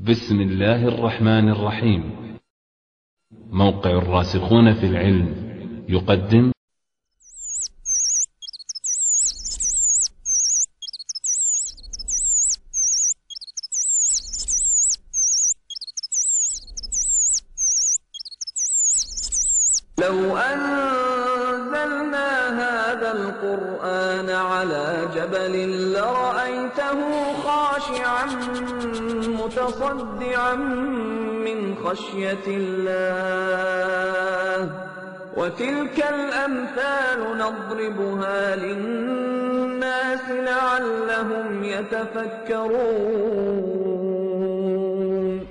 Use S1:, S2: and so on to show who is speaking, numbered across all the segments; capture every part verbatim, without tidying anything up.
S1: بسم الله الرحمن الرحيم. موقع الراسخون في العلم يقدم
S2: لو أنزلنا هذا القرآن على جبل لرأيته خاشعا متصدعا من خشية الله وتلك الأمثال نضربها للناس لعلهم يتفكرون.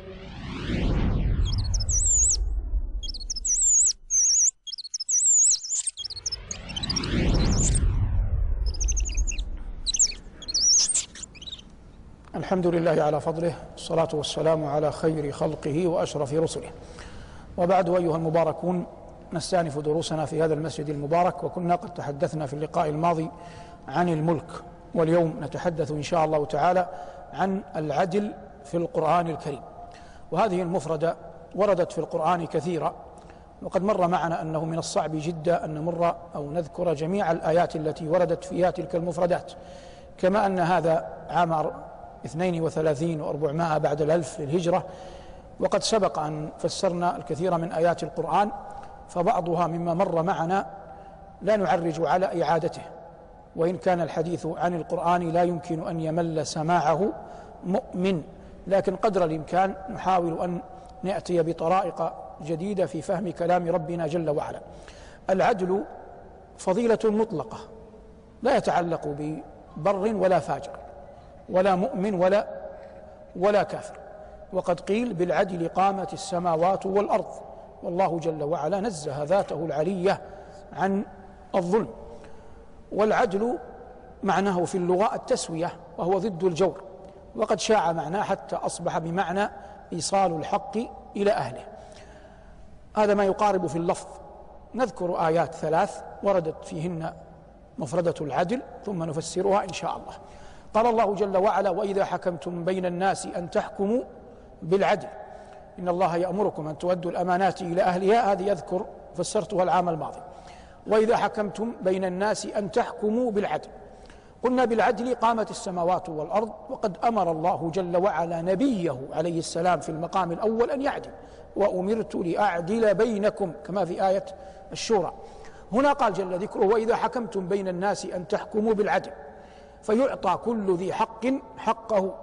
S3: الحمد لله على فضله، الصلاة والسلام على خير خلقه وأشرف رسله، وبعد. أيها المباركون، نستأنف دروسنا في هذا المسجد المبارك، وكنا قد تحدثنا في اللقاء الماضي عن الملك، واليوم نتحدث إن شاء الله تعالى عن العدل في القرآن الكريم. وهذه المفردة وردت في القرآن كثيرا، وقد مر معنا أنه من الصعب جدا أن نمر أو نذكر جميع الآيات التي وردت فيها تلك المفردات، كما أن هذا عام اثنين وثلاثين وأربعمائة بعد الألف للهجرة، وقد سبق أن فسرنا الكثير من آيات القرآن، فبعضها مما مر معنا لا نعرج على إعادته، وإن كان الحديث عن القرآن لا يمكن أن يمل سماعه مؤمن، لكن قدر الإمكان نحاول أن نأتي بطرائق جديدة في فهم كلام ربنا جل وعلا. العدل فضيلة مطلقة لا يتعلق ببر ولا فاجر ولا مؤمن ولا ولا كافر، وقد قيل بالعدل قامت السماوات والأرض، والله جل وعلا نزه ذاته العلية عن الظلم. والعدل معناه في اللغة التسوية، وهو ضد الجور، وقد شاع معناه حتى أصبح بمعنى إيصال الحق إلى أهله. هذا ما يقارب في اللفظ. نذكر آيات ثلاث وردت فيهن مفردة العدل ثم نفسرها إن شاء الله. قال الله جل وعلا: وإذا حكمتم بين الناس أن تحكموا بالعدل إن الله يأمركم أن تؤدوا الأمانات إلى أهلها. هذه يذكر فسرتها العام الماضي. وإذا حكمتم بين الناس أن تحكموا بالعدل، قلنا بالعدل قامت السماوات والأرض، وقد أمر الله جل وعلا نبيه عليه السلام في المقام الأول أن يعدل: وأمرت لأعدل بينكم، كما في آية الشورى. هنا قال جل ذكره: وإذا حكمتم بين الناس أن تحكموا بالعدل، فيعطى كل ذي حق حقه.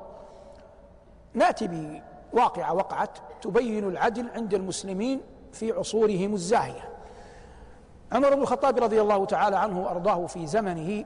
S3: نأتي بواقعة وقعت تبين العدل عند المسلمين في عصورهم الزاهية. عمر بن الخطاب رضي الله تعالى عنه وأرضاه في زمنه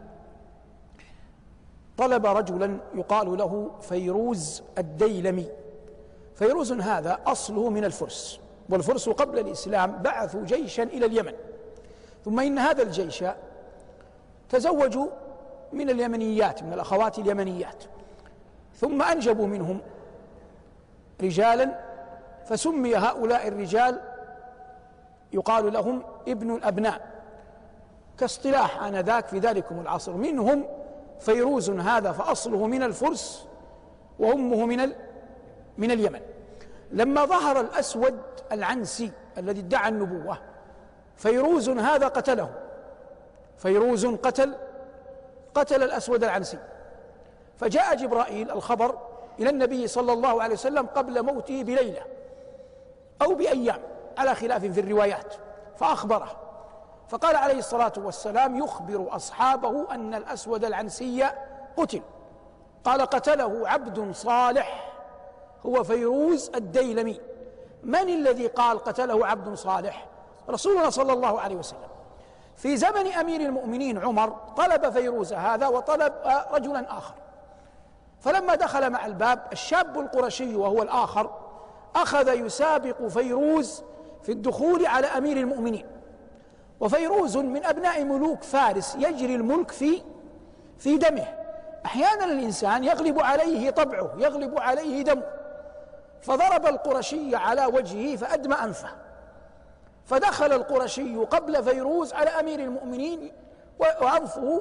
S3: طلب رجلا يقال له فيروز الديلمي. فيروز هذا أصله من الفرس، والفرس قبل الإسلام بعثوا جيشا إلى اليمن، ثم إن هذا الجيش تزوجوا من اليمنيات، من الأخوات اليمنيات، ثم أنجبوا منهم رجالا، فسمي هؤلاء الرجال يقال لهم ابن الأبناء، كاصطلاح آنذاك في ذلكم العصر. منهم فيروز هذا فأصله من الفرس وأمه من من اليمن. لما ظهر الأسود العنسي الذي ادعى النبوة، فيروز هذا قتله. فيروز قتل قتل الأسود العنسي، فجاء جبرائيل الخبر إلى النبي صلى الله عليه وسلم قبل موته بليلة أو بأيام على خلاف في الروايات، فأخبره، فقال عليه الصلاة والسلام يخبر أصحابه أن الأسود العنسي قتل. قال: قتله عبد صالح هو فيروز الديلمي. من الذي قال قتله عبد صالح؟ رسولنا صلى الله عليه وسلم. في زمن أمير المؤمنين عمر طلب فيروز هذا وطلب رجلا آخر، فلما دخل مع الباب الشاب القرشي وهو الآخر أخذ يسابق فيروز في الدخول على أمير المؤمنين. وفيروز من أبناء ملوك فارس، يجري الملك في في دمه. أحيانا الإنسان يغلب عليه طبعه، يغلب عليه دمه، فضرب القرشي على وجهه فأدمى أنفه، فدخل القرشي قبل فيروز على أمير المؤمنين وأنفه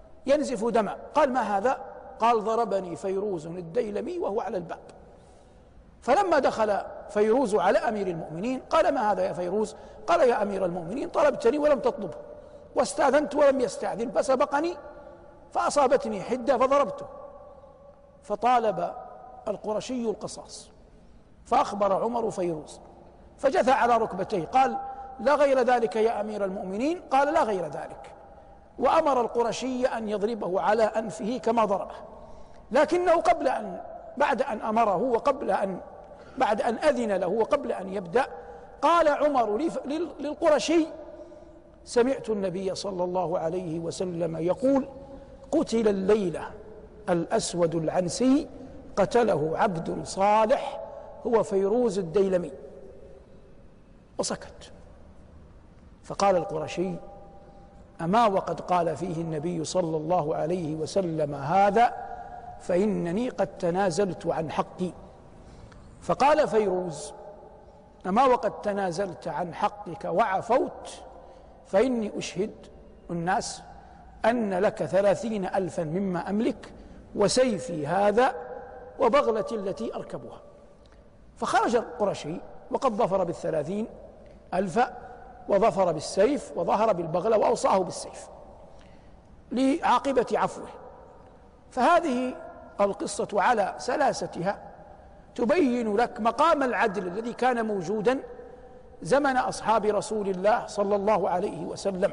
S3: ينزف دما. قال: ما هذا؟ قال: ضربني فيروز الديلمي وهو على الباب. فلما دخل فيروز على أمير المؤمنين قال: ما هذا يا فيروز؟ قال: يا أمير المؤمنين، طلبتني ولم تطلبه، واستأذنت ولم يستأذن، فسبقني فأصابتني حدة فضربته. فطالب القرشي القصاص، فأخبر عمر فيروز، فجثى على ركبتيه قال: لا غير ذلك يا أمير المؤمنين؟ قال: لا غير ذلك. وأمر القرشي أن يضربه على أنفه كما ضربه، لكنه قبل أن بعد أن أمره وقبل أن بعد أن أذن له وقبل أن يبدأ قال عمر للقرشي: سمعت النبي صلى الله عليه وسلم يقول: قتل الليلة الأسود العنسي، قتله عبد صالح هو فيروز الديلمي. وسكت. فقال القرشي: أما وقد قال فيه النبي صلى الله عليه وسلم هذا فإنني قد تنازلت عن حقي. فقال فيروز: أما وقد تنازلت عن حقك وعفوت فإني أشهد الناس أن لك ثلاثين ألفا مما أملك وسيفي هذا وبغلتي التي أركبها. فخرج القرشي وقد ظفر بالثلاثين ألفا وظفر بالسيف وظهر بالبغلة وأوصاه بالسيف لعاقبة عفوه. فهذه القصة على سلاستها تبين لك مقام العدل الذي كان موجودا زمن أصحاب رسول الله صلى الله عليه وسلم.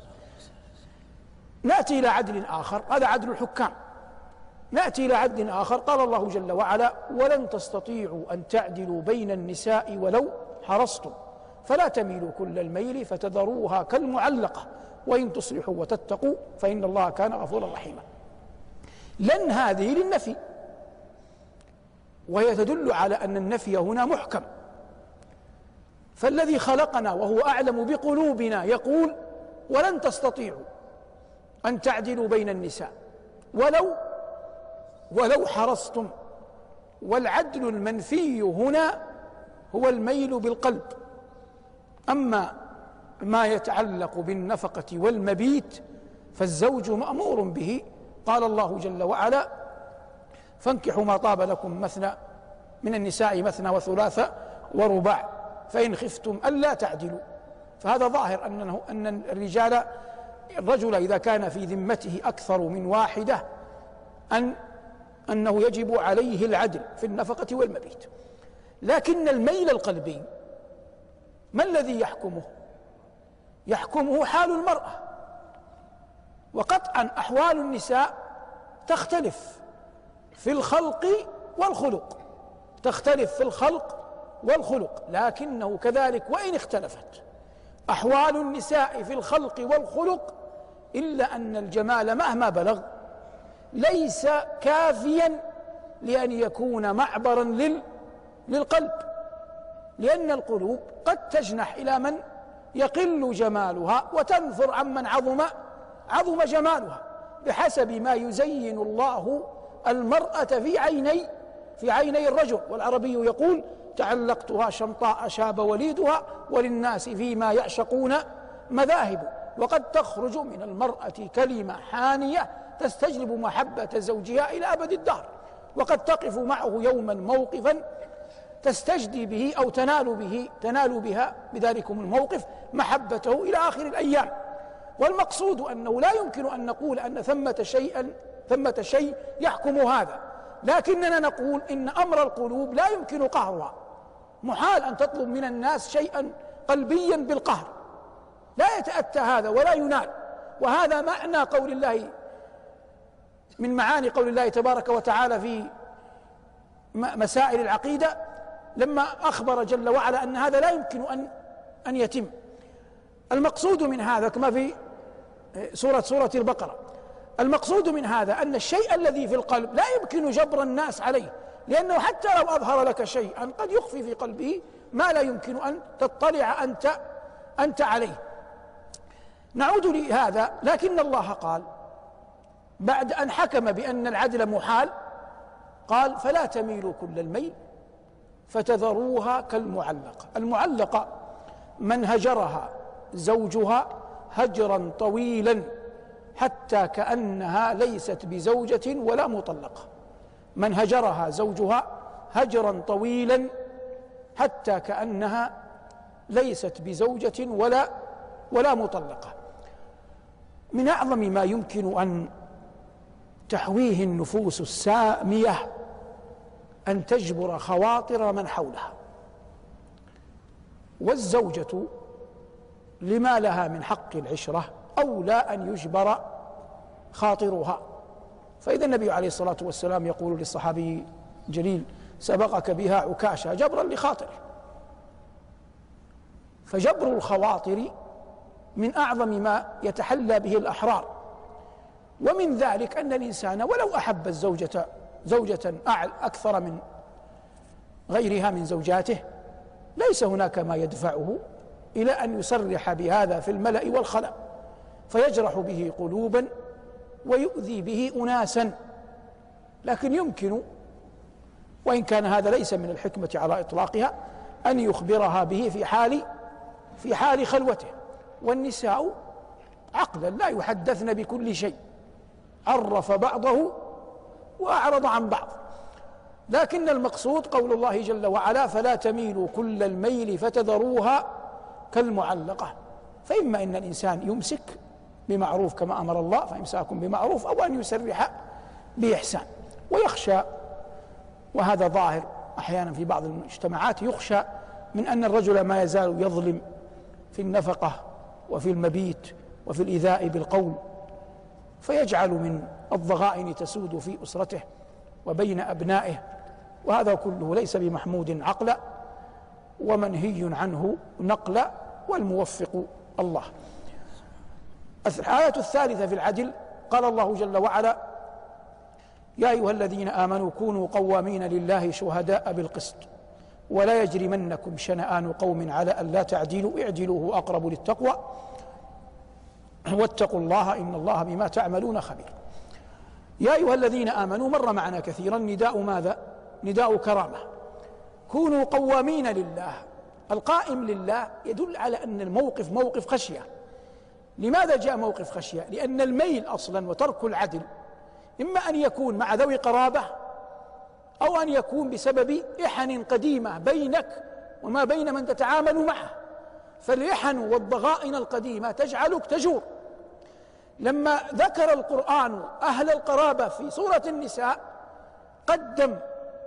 S3: نأتي إلى عدل آخر، هذا عدل الحكام. نأتي إلى عدل آخر، قال الله جل وعلا: ولن تستطيعوا أن تعدلوا بين النساء ولو حرصتم فلا تميلوا كل الميل فتذروها كالمعلقة وإن تصلحوا وتتقوا فإن الله كان غفورا رحيما. لن هذه للنفي، وهي تدل على أن النفي هنا محكم. فالذي خلقنا وهو أعلم بقلوبنا يقول: ولن تستطيعوا أن تعدلوا بين النساء ولو ولو حرصتم. والعدل المنفي هنا هو الميل بالقلب. أما ما يتعلق بالنفقة والمبيت فالزوج مأمور به. قال الله جل وعلا: فانكحوا ما طاب لكم مثنى من النساء مثنى وثلاث ورباع فإن خفتم ألا تعدلوا. فهذا ظاهر أنه أن الرجال الرجل إذا كان في ذمته أكثر من واحدة أن أنه يجب عليه العدل في النفقة والمبيت. لكن الميل القلبي ما الذي يحكمه؟ يحكمه حال المرأة. وقطعا أحوال النساء تختلف في الخلق والخلق، تختلف في الخلق والخلق، لكنه كذلك وإن اختلفت أحوال النساء في الخلق والخلق إلا أن الجمال مهما بلغ ليس كافيا لأن يكون معبرا لل للقلب، لأن القلوب قد تجنح إلى من يقل جمالها وتنفر عمن عظم عظم جمالها بحسب ما يزين الله المرأة في عيني في عيني الرجل. والعربي يقول: تعلقتها شمطاء شاب وليدها وللناس فيما يعشقون مذاهب. وقد تخرج من المرأة كلمة حانية تستجلب محبة زوجها إلى أبد الدهر، وقد تقف معه يوما موقفا تستجدي به أو تنال به تنال بها بذلكم الموقف محبته إلى آخر الأيام. والمقصود أنه لا يمكن أن نقول أن ثمة شيئا ثمة شيء يحكم هذا، لكننا نقول إن أمر القلوب لا يمكن قهرها. محال أن تطلب من الناس شيئا قلبيا بالقهر، لا يتأتى هذا ولا ينال. وهذا معنى قول الله من معاني قول الله تبارك وتعالى في مسائل العقيدة لما أخبر جل وعلا أن هذا لا يمكن أن أن يتم. المقصود من هذا كما في سورة سورة البقرة، المقصود من هذا أن الشيء الذي في القلب لا يمكن جبر الناس عليه، لأنه حتى لو أظهر لك شيئا قد يخفي في قلبه ما لا يمكن أن تطلع أنت أنت عليه. نعود لهذا، لكن الله قال بعد أن حكم بأن العدل محال قال: فلا تميلوا كل الميل فتذروها كالمعلقة. المعلقة من هجرها زوجها هجرا طويلا حتى كأنها ليست بزوجة ولا مطلقة. من هجرها زوجها هجرا طويلا حتى كأنها ليست بزوجة ولا ولا مطلقة. من أعظم ما يمكن أن تحويه النفوس السامية أن تجبر خواطر من حولها، والزوجة لما لها من حق العشرة أولى أن يجبر خاطرها. فإذا النبي عليه الصلاة والسلام يقول للصحابي الجليل: سبقك بها عكاشة جبرا لخاطره. فجبر الخواطر من أعظم ما يتحلى به الأحرار، ومن ذلك أن الإنسان ولو أحب الزوجة زوجة أكثر من غيرها من زوجاته ليس هناك ما يدفعه إلى أن يصرح بهذا في الملأ والخلاء، فيجرح به قلوبا ويؤذي به أناسا. لكن يمكن، وإن كان هذا ليس من الحكمة على إطلاقها، أن يخبرها به في حال في حال خلوته. والنساء عقلا لا يحدثن بكل شيء، عرف بعضه وأعرض عن بعض. لكن المقصود قول الله جل وعلا: فلا تميلوا كل الميل فتذروها كالمعلقة. فإما إن الإنسان يمسك بمعروف كما أمر الله فإمساك بمعروف، أو أن يسرح بإحسان. ويخشى، وهذا ظاهر أحيانا في بعض المجتمعات، يخشى من أن الرجل ما يزال يظلم في النفقة وفي المبيت وفي الإيذاء بالقول، فيجعل من الضغائن تسود في أسرته وبين أبنائه، وهذا كله ليس بمحمود عقلا ومنهي عنه نقلا، والموفق الله. الآية الثالثة في العدل قال الله جل وعلا: يا أيها الذين آمنوا كونوا قوامين لله شهداء بالقسط ولا يجرمنكم شنآن قوم على ألا تعدلوا اعدلوا هو أقرب للتقوى واتقوا الله إن الله بما تعملون خبير. يا أيها الذين آمنوا مر معنا كثيرا، نداء ماذا؟ نداء كرامة. كونوا قوامين لله. القائم لله يدل على أن الموقف موقف خشية. لماذا جاء موقف خشية؟ لأن الميل أصلا وترك العدل إما أن يكون مع ذوي قرابة، أو أن يكون بسبب إحن قديمة بينك وما بين من تتعامل معه. فالإحن والضغائن القديمة تجعلك تجور. لما ذكر القرآن أهل القرابة في سورة النساء قدم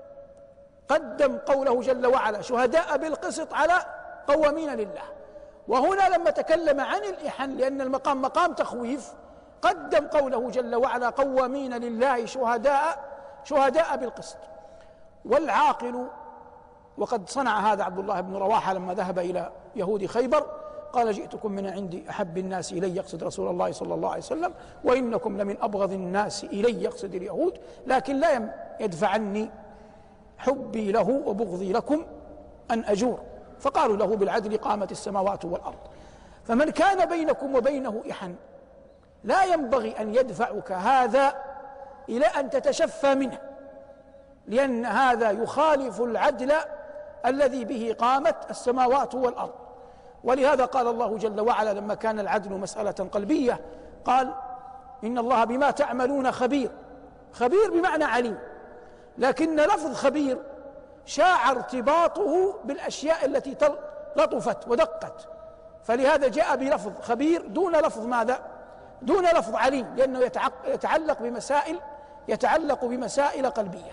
S3: قدم قوله جل وعلا: شهداء بالقسط على قوامين لله. وهنا لما تكلم عن الإحن لأن المقام مقام تخويف قدم قوله جل وعلا: قوامين لله شهداء شهداء بالقسط. والعاقل، وقد صنع هذا عبد الله بن رواحة لما ذهب إلى يهود خيبر، قال: جئتكم من عند أحب الناس إلي، يقصد رسول الله صلى الله عليه وسلم، وإنكم لمن أبغض الناس إلي، يقصد اليهود، لكن لا يدفع عني حبي له وبغضي لكم أن أجور. فقالوا له: بالعدل قامت السماوات والأرض. فمن كان بينكم وبينه إحن لا ينبغي أن يدفعك هذا إلى أن تتشفى منه، لأن هذا يخالف العدل الذي به قامت السماوات والأرض. ولهذا قال الله جل وعلا لما كان العدل مسألة قلبية قال: إن الله بما تعملون خبير. خبير بمعنى عليم، لكن لفظ خبير شاع ارتباطه بالأشياء التي لطفت ودقت، فلهذا جاء بلفظ خبير دون لفظ ماذا؟ دون لفظ عليم، لأنه يتعلق بمسائل يتعلق بمسائل قلبية.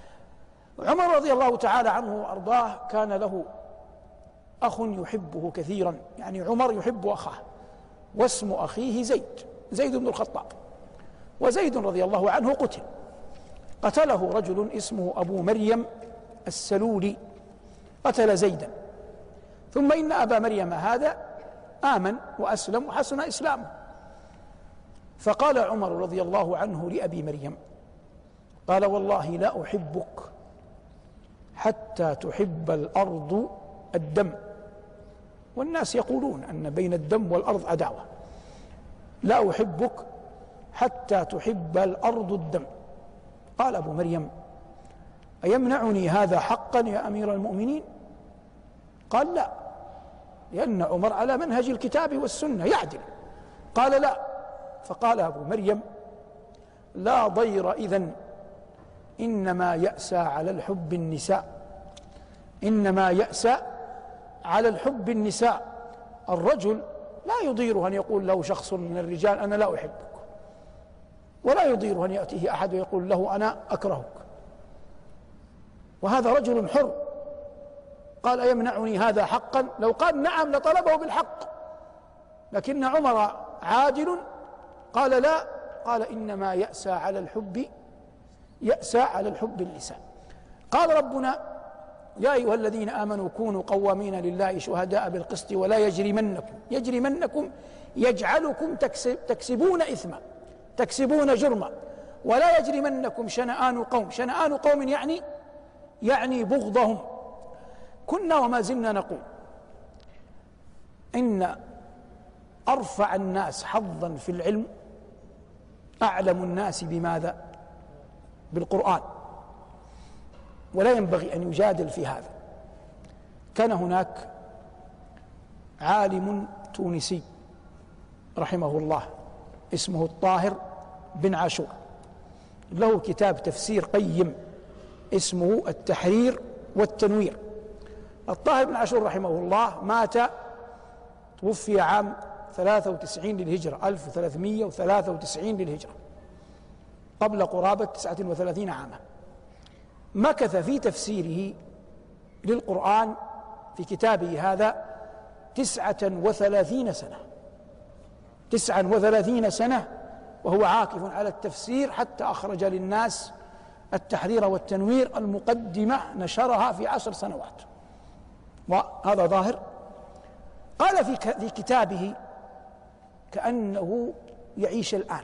S3: عمر رضي الله تعالى عنه وأرضاه كان له أخ يحبه كثيرا، يعني عمر يحب أخاه، واسم أخيه زيد زيد بن الخطاب. وزيد رضي الله عنه قتل قتله رجل اسمه أبو مريم السلولي، قتل زيدا. ثم إن أبا مريم هذا آمن وأسلم وحسن إسلامه. فقال عمر رضي الله عنه لأبي مريم، قال: والله لا أحبك حتى تحب الأرض الدم. والناس يقولون أن بين الدم والأرض عداوة. لا أحبك حتى تحب الأرض الدم. قال أبو مريم: أيمنعني هذا حقا يا أمير المؤمنين؟ قال: لا، لأن عمر على منهج الكتاب والسنة يعدل. قال: لا. فقال أبو مريم: لا ضير إذن إنما يأسى على الحب النساء، إنما يأسى على الحب النساء. الرجل لا يضيره أن يقول له شخص من الرجال أنا لا أحبك، ولا يضيره أن يأتيه أحد ويقول له أنا أكرهك، وهذا رجل حر. قال أيمنعني هذا حقا؟ لو قال نعم لطلبه بالحق، لكن عمر عادل قال لا، قال إنما يأسى على الحب، يأسى على الحب النساء. قال ربنا يا أيها الذين آمنوا كونوا قوامين لله شهداء بالقسط ولا يجرمنكم، يجرمنكم يجعلكم تكسب تكسبون إثما، تكسبون جرما، ولا يجرمنكم شنآن قوم، شنآن قوم يعني يعني بغضهم. كنا وما زلنا نقول إن أرفع الناس حظا في العلم أعلم الناس بماذا؟ بالقرآن، ولا ينبغي أن يجادل في هذا. كان هناك عالم تونسي رحمه الله اسمه الطاهر بن عاشور، له كتاب تفسير قيم اسمه التحرير والتنوير. الطاهر بن عاشور رحمه الله مات، توفي عام ثلاثة وتسعين للهجرة، ألف وثلاثمائة وثلاثة وتسعين للهجرة، قبل قرابة تسعة وثلاثين عاما. مكث في تفسيره للقرآن في كتابه هذا تسعة وثلاثين سنة، تسعة وثلاثين سنة وهو عاكف على التفسير، حتى أخرج للناس التحرير والتنوير، المقدمة نشرها في عشر سنوات، وهذا ظاهر. قال في في كتابه كأنه يعيش الآن،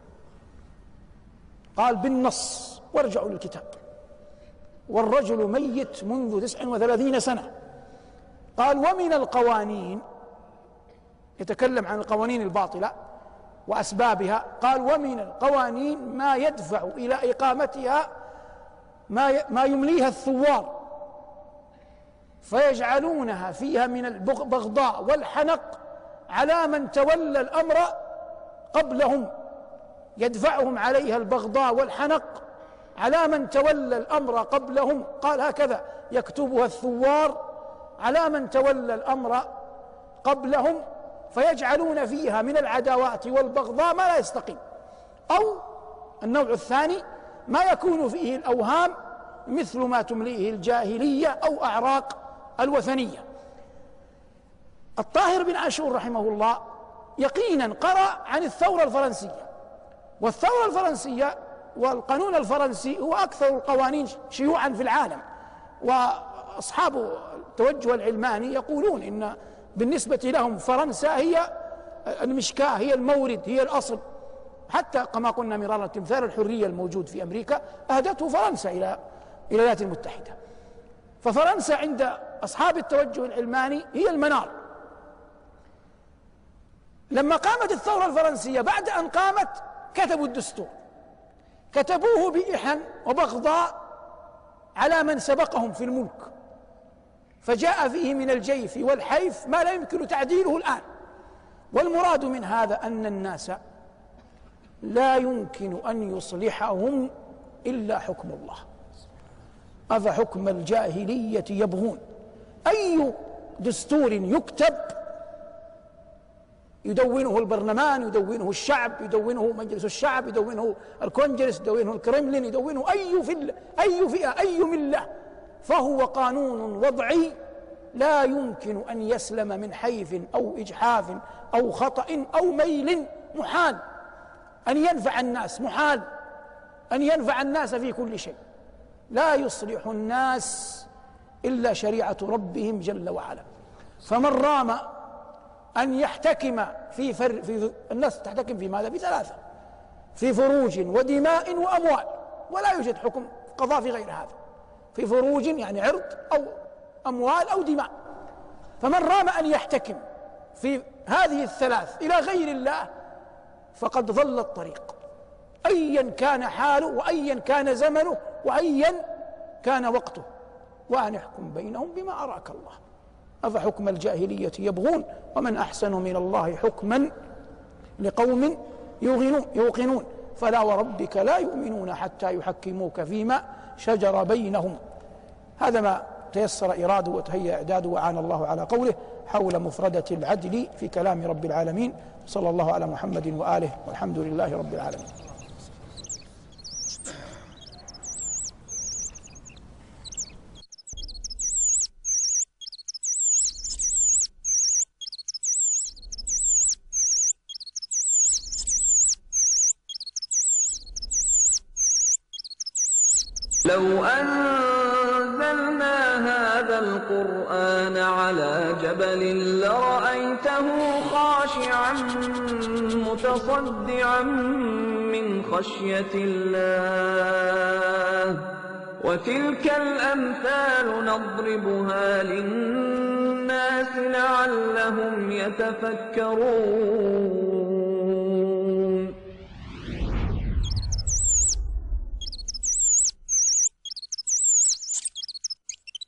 S3: قال بالنص وارجعوا للكتاب، والرجل ميت منذ تسع وثلاثين سنة. قال ومن القوانين، يتكلم عن القوانين الباطلة وأسبابها، قال ومن القوانين ما يدفع إلى إقامتها ما ما يمليها الثوار، فيجعلونها فيها من البغضاء والحنق على من تولى الأمر قبلهم، يدفعهم عليها البغضاء والحنق على من تولى الأمر قبلهم. قال هكذا يكتبها الثوار على من تولى الأمر قبلهم، فيجعلون فيها من العداوات والبغضاء ما لا يستقيم. أو النوع الثاني ما يكون فيه الأوهام مثل ما تمليه الجاهلية أو أعراق الوثنية. الطاهر بن عاشور رحمه الله يقينا قرأ عن الثورة الفرنسية، والثورة الفرنسية والقانون الفرنسي هو أكثر القوانين شيوعا في العالم، وأصحاب التوجه العلماني يقولون إن بالنسبة لهم فرنسا هي المشكاة، هي المورد، هي الأصل. حتى كما قلنا مرارا تمثال الحرية الموجود في أمريكا أهدته فرنسا إلى إلى الولايات المتحدة، ففرنسا عند أصحاب التوجه العلماني هي المنار. لما قامت الثورة الفرنسية، بعد أن قامت كتبوا الدستور، كتبوه بإحن وبغضاء على من سبقهم في الملك، فجاء فيه من الجيف والحيف ما لا يمكن تعديله الآن. والمراد من هذا أن الناس لا يمكن أن يصلحهم إلا حكم الله. أفحكم الجاهلية يبغون؟ أي دستور يكتب يدونه البرلمان، يدونه الشعب، يدونه مجلس الشعب، يدونه الكونجرس، يدونه الكرملين، يدونه أي فئة أي فئة أي ملة، فهو قانون وضعي لا يمكن أن يسلم من حيف أو إجحاف أو خطأ أو ميل. محال أن ينفع الناس، محال أن ينفع الناس في كل شيء. لا يصلح الناس إلا شريعة ربهم جل وعلا. فمن رام أن يحتكم في, فر في الناس تحتكم في ماذا؟ في ثلاثة: في فروج ودماء وأموال، ولا يوجد حكم قضاء في غير هذا. في فروج يعني عرض أو أموال أو دماء. فمن رام أن يحتكم في هذه الثلاث إلى غير الله فقد ضل الطريق، أيا كان حاله وأيا كان زمنه وأيا كان وقته. وأن يحكم بينهم بما أراك الله. أفحكم الجاهلية يبغون ومن أحسن من الله حكما لقوم يوقنون. فلا وربك لا يؤمنون حتى يحكموك فيما شجر بينهم. هذا ما تيسر إراده وتهيأ إعداده وعان الله على قوله حول مفردة العدل في كلام رب العالمين. صلى الله على محمد وآله والحمد لله رب العالمين.
S2: لو أنزلنا هذا القرآن على جبل لرأيته خاشعا متصدعا من خشية الله وتلك الأمثال نضربها للناس لعلهم يتفكرون.